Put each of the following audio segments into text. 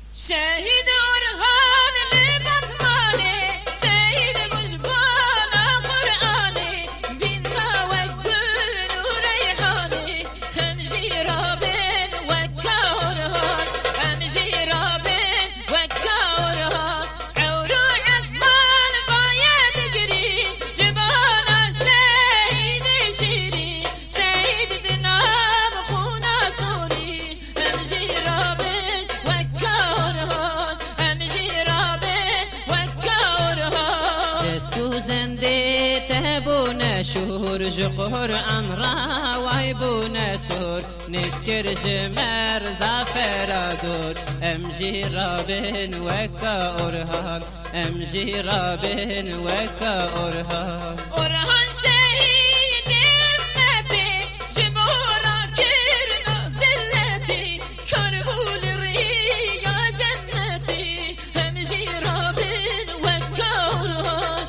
شهید ارهان لبطمانه شهید مجبانا قرآنه بينا وقبل وريحانه همجي رابن وكاورهان همجي رابن وكاورهان عورو عصبان بايد قري جبانا شهيد شيري شهيد دنام خونا سوري همجي رابن تو زنده تبون شور جو قرآن را وای بون سور نسکر جمر زفر دور امجی رابن وکا اورهان امجی رابن وکا اورهان اورهان شهید امتی جبورا کرنا زلتی کربول ریا جنتی امجی رابن وکا اورهان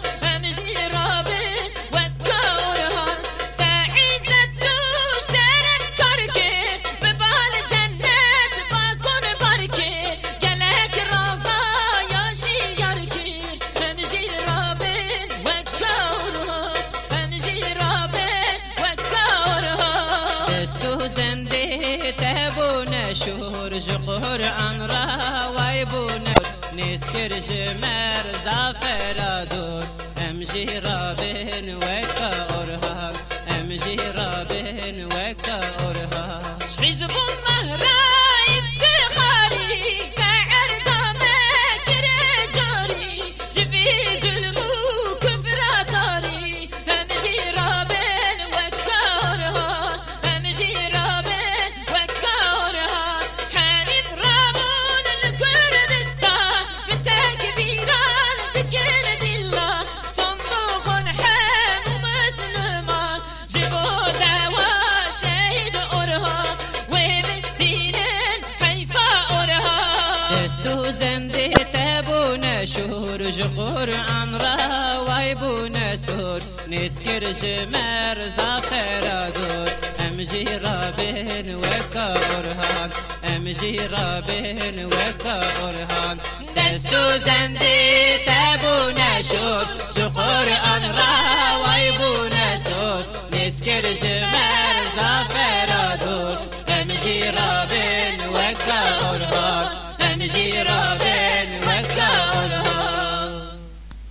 تو زنده تبون شور جو قرآن را وای بون نسکر جمر زفر دور امجی رابن وکا اورهان امجی رابن وکا اورهان حزب الله را افتخاری كعرض مكر جاري جبي ظلم وكفر طاري امجي رابن وكا اورهان امجي رابن وكا اورهان حنيف رابون الكردستان بالتكبيران ذكر الله صندوق حام ومسلمان جبوا دعوى شهيد اورهان ومستينين حيفا اورهان دستو زنده تبون شور جو قرآن را وای بون سور نسکر جمر زفر دور امجی رابن وکا اورهان امجی رابن وکا اورهان دستو زنده تبون شور جو قرآن را